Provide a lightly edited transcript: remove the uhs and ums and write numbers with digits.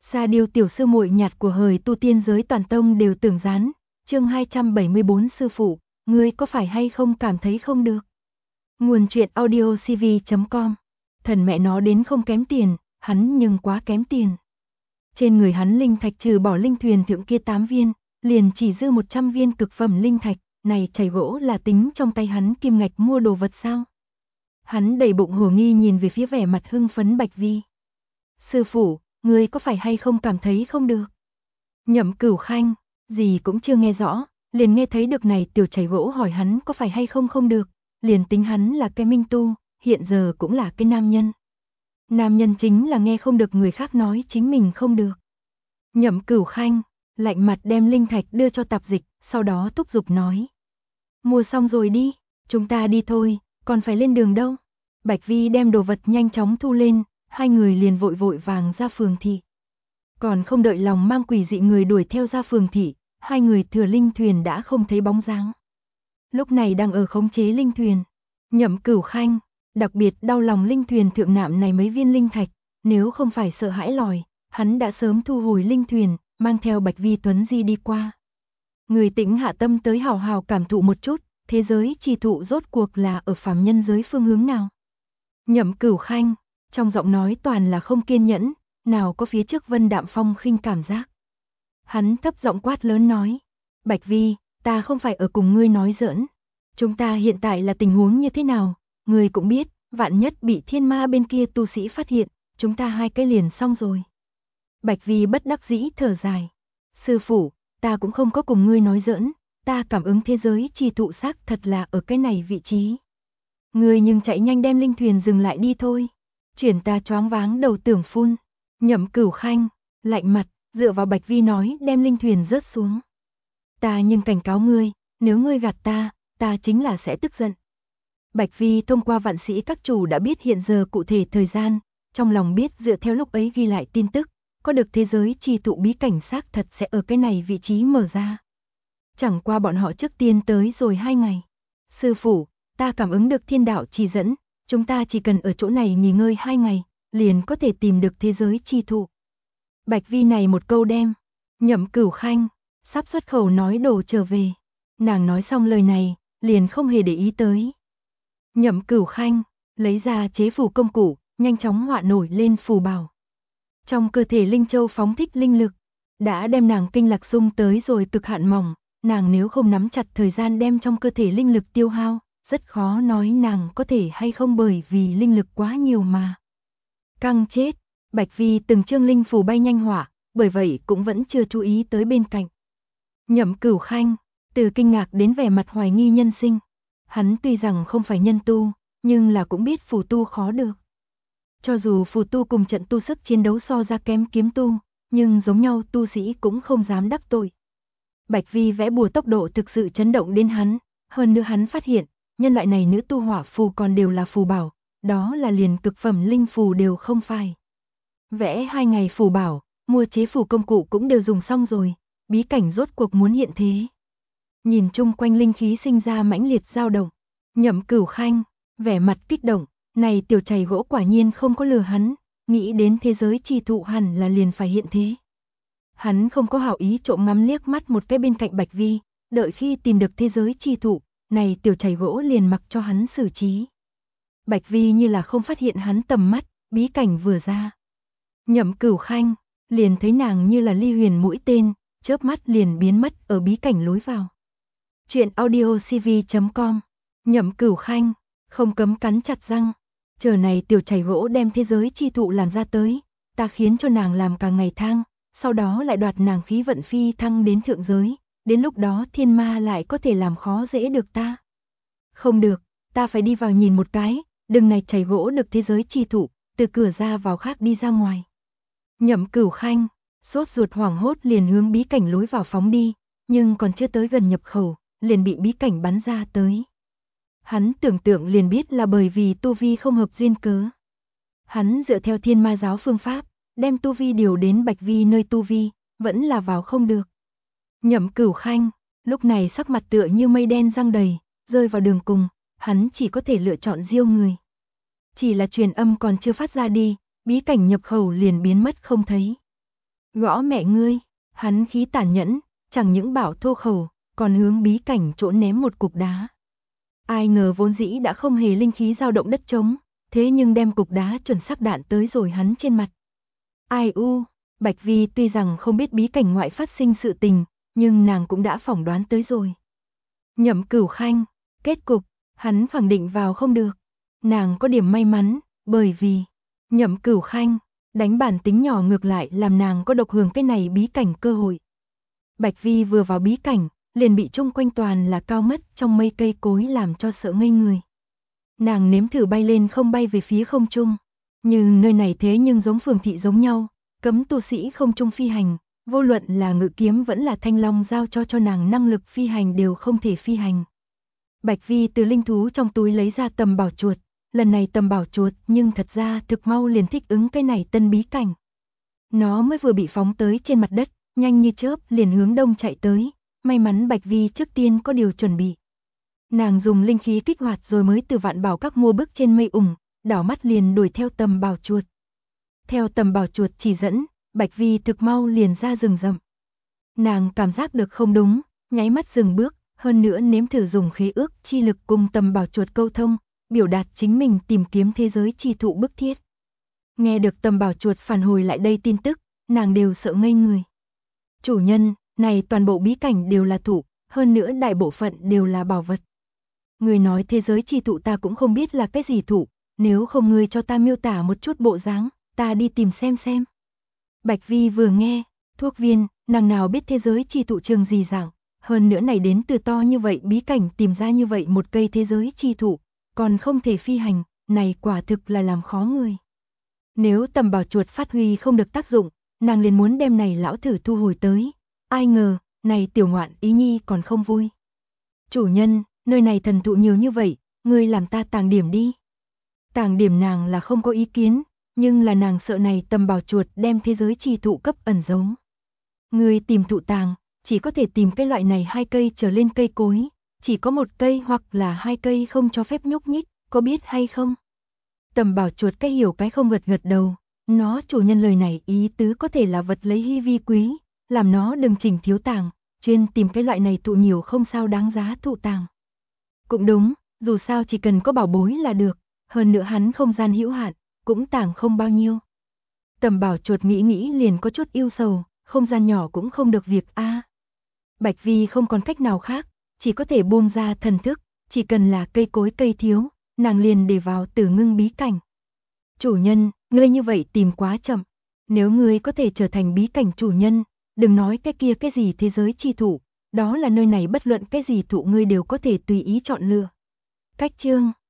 Sa Điêu tiểu sư muội nhạt của hời tu tiên giới toàn tông đều tưởng gián. Chương 274 sư phụ, ngươi có phải hay không cảm thấy không được? Nguồn truyện audio cv.com. Thần mẹ nó đến không kém tiền, hắn nhưng quá kém tiền. Trên người hắn linh thạch trừ bỏ linh thuyền thượng kia 8 viên, liền chỉ dư 100 viên cực phẩm linh thạch, này chảy gỗ là tính trong tay hắn kim ngạch mua đồ vật sao? Hắn đầy bụng hồ nghi nhìn về phía vẻ mặt hưng phấn Bạch Vi. Sư phụ, ngươi có phải hay không cảm thấy không được? Nhậm Cửu Khanh, gì cũng chưa nghe rõ, liền nghe thấy được này tiểu chảy gỗ hỏi hắn có phải hay không không được, liền tính hắn là cái minh tu, hiện giờ cũng là cái nam nhân. Nam nhân chính là nghe không được người khác nói chính mình không được. Nhậm Cửu Khanh, lạnh mặt đem linh thạch đưa cho tạp dịch, sau đó thúc giục nói. Mua xong rồi đi, chúng ta đi thôi, còn phải lên đường đâu. Bạch Vi đem đồ vật nhanh chóng thu lên, hai người liền vội vội vàng ra phường thị. Còn không đợi lòng mang quỷ dị người đuổi theo ra phường thị, hai người thừa linh thuyền đã không thấy bóng dáng. Lúc này đang ở khống chế linh thuyền. Nhậm Cửu Khanh, đặc biệt đau lòng linh thuyền thượng nạm này mấy viên linh thạch, nếu không phải sợ hãi lòi, hắn đã sớm thu hồi linh thuyền, mang theo Bạch Vi Tuấn Di đi qua. Người tĩnh hạ tâm tới hào hào cảm thụ một chút, thế giới trì thụ rốt cuộc là ở phàm nhân giới phương hướng nào. Nhậm Cửu Khanh, trong giọng nói toàn là không kiên nhẫn, nào có phía trước Vân Đạm Phong khinh cảm giác. Hắn thấp giọng quát lớn nói, Bạch Vi, ta không phải ở cùng ngươi nói giỡn. Chúng ta hiện tại là tình huống như thế nào, ngươi cũng biết, vạn nhất bị thiên ma bên kia tu sĩ phát hiện, chúng ta hai cái liền xong rồi. Bạch Vi bất đắc dĩ thở dài, sư phụ, ta cũng không có cùng ngươi nói giỡn, ta cảm ứng thế giới trì thụ xác thật là ở cái này vị trí. Ngươi nhưng chạy nhanh đem linh thuyền dừng lại đi thôi. Chuyển ta choáng váng đầu tưởng phun. Nhậm Cửu Khanh, lạnh mặt, dựa vào Bạch Vi nói đem linh thuyền rớt xuống. Ta nhưng cảnh cáo ngươi, nếu ngươi gạt ta chính là sẽ tức giận. Bạch Vi thông qua vạn sĩ các chủ đã biết hiện giờ cụ thể thời gian, trong lòng biết dựa theo lúc ấy ghi lại tin tức, có được thế giới trì thụ bí cảnh xác thật sẽ ở cái này vị trí mở ra. Chẳng qua bọn họ trước tiên tới rồi 2 ngày. Sư phụ, ta cảm ứng được thiên đạo chỉ dẫn, chúng ta chỉ cần ở chỗ này nghỉ ngơi 2 ngày, liền có thể tìm được thế giới trì thụ. Bạch Vi này một câu đem, Nhậm Cửu Khanh, sắp xuất khẩu nói đồ trở về. Nàng nói xong lời này, liền không hề để ý tới. Nhậm Cửu Khanh, lấy ra chế phù công cụ, nhanh chóng họa nổi lên phù bảo. Trong cơ thể Linh Châu phóng thích linh lực, đã đem nàng kinh lạc xung tới rồi cực hạn mỏng, nàng nếu không nắm chặt thời gian đem trong cơ thể linh lực tiêu hao, rất khó nói nàng có thể hay không bởi vì linh lực quá nhiều mà. Căng chết, Bạch Vi từng chương linh phù bay nhanh hỏa, bởi vậy cũng vẫn chưa chú ý tới bên cạnh. Nhậm Cửu Khanh, từ kinh ngạc đến vẻ mặt hoài nghi nhân sinh. Hắn tuy rằng không phải nhân tu, nhưng là cũng biết phù tu khó được. Cho dù phù tu cùng trận tu sức chiến đấu so ra kém kiếm tu, nhưng giống nhau tu sĩ cũng không dám đắc tội. Bạch Vi vẽ bùa tốc độ thực sự chấn động đến hắn, hơn nữa hắn phát hiện, nhân loại này nữ tu hỏa phù còn đều là phù bảo, đó là liền cực phẩm linh phù đều không phải. Vẽ 2 ngày phù bảo, mua chế phù công cụ cũng đều dùng xong rồi, bí cảnh rốt cuộc muốn hiện thế. Nhìn chung quanh linh khí sinh ra mãnh liệt dao động, Nhậm Cửu Khanh, vẻ mặt kích động, này tiểu chày gỗ quả nhiên không có lừa hắn, nghĩ đến thế giới trì thụ hẳn là liền phải hiện thế. Hắn không có hảo ý trộm ngắm liếc mắt một cái bên cạnh Bạch Vi, đợi khi tìm được thế giới trì thụ, này tiểu chày gỗ liền mặc cho hắn xử trí. Bạch Vi như là không phát hiện hắn tầm mắt, bí cảnh vừa ra. Nhậm Cửu Khanh, liền thấy nàng như là ly huyền mũi tên, chớp mắt liền biến mất ở bí cảnh lối vào. Chuyện audio cv.com. Nhậm Cửu Khanh, không cấm cắn chặt răng. Chờ này tiểu chày gỗ đem thế giới chi thụ làm ra tới, ta khiến cho nàng làm càng ngày thang, sau đó lại đoạt nàng khí vận phi thăng đến thượng giới, đến lúc đó thiên ma lại có thể làm khó dễ được ta. Không được, ta phải đi vào nhìn một cái, đừng này chày gỗ được thế giới chi thụ, từ cửa ra vào khác đi ra ngoài. Nhậm Cửu Khanh, sốt ruột hoảng hốt liền hướng bí cảnh lối vào phóng đi, nhưng còn chưa tới gần nhập khẩu, liền bị bí cảnh bắn ra tới. Hắn tưởng tượng liền biết là bởi vì tu vi không hợp duyên cớ. Hắn dựa theo thiên ma giáo phương pháp, đem tu vi điều đến Bạch Vi nơi tu vi, vẫn là vào không được. Nhậm Cửu Khanh, lúc này sắc mặt tựa như mây đen giăng đầy, rơi vào đường cùng, hắn chỉ có thể lựa chọn diêu người. Chỉ là truyền âm còn chưa phát ra đi, bí cảnh nhập khẩu liền biến mất không thấy. Gõ mẹ ngươi, hắn khí tàn nhẫn, chẳng những bảo thô khẩu, còn hướng bí cảnh chỗ ném một cục đá. Ai ngờ vốn dĩ đã không hề linh khí dao động đất trống, thế nhưng đem cục đá chuẩn xác đạn tới rồi hắn trên mặt. Ai u, Bạch Vi tuy rằng không biết bí cảnh ngoại phát sinh sự tình, nhưng nàng cũng đã phỏng đoán tới rồi. Nhậm Cửu Khanh, kết cục, hắn khẳng định vào không được. Nàng có điểm may mắn, bởi vì Nhậm Cửu Khanh đánh bản tính nhỏ ngược lại làm nàng có độc hưởng cái này bí cảnh cơ hội. Bạch Vi vừa vào bí cảnh, liền bị chung quanh toàn là cao mất trong mây cây cối làm cho sợ ngây người. Nàng nếm thử bay lên không bay về phía không trung, nhưng nơi này thế nhưng giống phường thị giống nhau, cấm tu sĩ không trung phi hành, vô luận là ngự kiếm vẫn là thanh long giao cho nàng năng lực phi hành đều không thể phi hành. Bạch Vi từ linh thú trong túi lấy ra tầm bảo chuột, lần này tầm bảo chuột nhưng thật ra thực mau liền thích ứng cái này tân bí cảnh. Nó mới vừa bị phóng tới trên mặt đất, nhanh như chớp liền hướng đông chạy tới, may mắn Bạch Vi trước tiên có điều chuẩn bị. Nàng dùng linh khí kích hoạt rồi mới từ vạn bảo các mua bước trên mây ủng, đảo mắt liền đuổi theo tầm bảo chuột. Theo tầm bảo chuột chỉ dẫn, Bạch Vi thực mau liền ra rừng rậm. Nàng cảm giác được không đúng, nháy mắt dừng bước, hơn nữa nếm thử dùng khế ước chi lực cùng tầm bảo chuột câu thông, biểu đạt chính mình tìm kiếm thế giới chi thụ bức thiết. Nghe được tầm bảo chuột phản hồi lại đây tin tức, nàng đều sợ ngây người. Chủ nhân, này toàn bộ bí cảnh đều là thụ, hơn nữa đại bộ phận đều là bảo vật. Người nói thế giới chi thụ ta cũng không biết là cái gì thụ, nếu không ngươi cho ta miêu tả một chút bộ dáng, ta đi tìm xem. Bạch Vi vừa nghe, thuốc viên, nàng nào biết thế giới chi thụ trường gì dạng, hơn nữa này đến từ to như vậy bí cảnh tìm ra như vậy một cây thế giới chi thụ, còn không thể phi hành, này quả thực là làm khó người. Nếu tầm bảo chuột phát huy không được tác dụng, nàng liền muốn đem này lão thử thu hồi tới, ai ngờ, này tiểu ngoạn ý nhi còn không vui. Chủ nhân, nơi này thần thụ nhiều như vậy, ngươi làm ta tàng điểm đi. Tàng điểm nàng là không có ý kiến, nhưng là nàng sợ này tầm bảo chuột đem thế giới chi thụ cấp ẩn giấu. Ngươi tìm thụ tàng, chỉ có thể tìm cái loại này 2 cây trở lên cây cối, chỉ có 1 cây hoặc là 2 cây không cho phép nhúc nhích, có biết hay không? Tầm bảo chuột cái hiểu cái không gật đầu, nó chủ nhân lời này ý tứ có thể là vật lấy hy vi quý, làm nó đừng chỉnh thiếu tàng, chuyên tìm cái loại này thụ nhiều không sao đáng giá thụ tàng. Cũng đúng, dù sao chỉ cần có bảo bối là được, hơn nữa hắn không gian hữu hạn, cũng tàng không bao nhiêu. Tầm bảo chuột nghĩ liền có chút yêu sầu, không gian nhỏ cũng không được việc a. Bạch Vi không còn cách nào khác, chỉ có thể buông ra thần thức, chỉ cần là cây cối cây thiếu, nàng liền để vào Tử Ngưng bí cảnh. Chủ nhân, ngươi như vậy tìm quá chậm, nếu ngươi có thể trở thành bí cảnh chủ nhân, đừng nói cái kia cái gì thế giới chi thụ, đó là nơi này bất luận cái gì thụ ngươi đều có thể tùy ý chọn lựa. Cách chương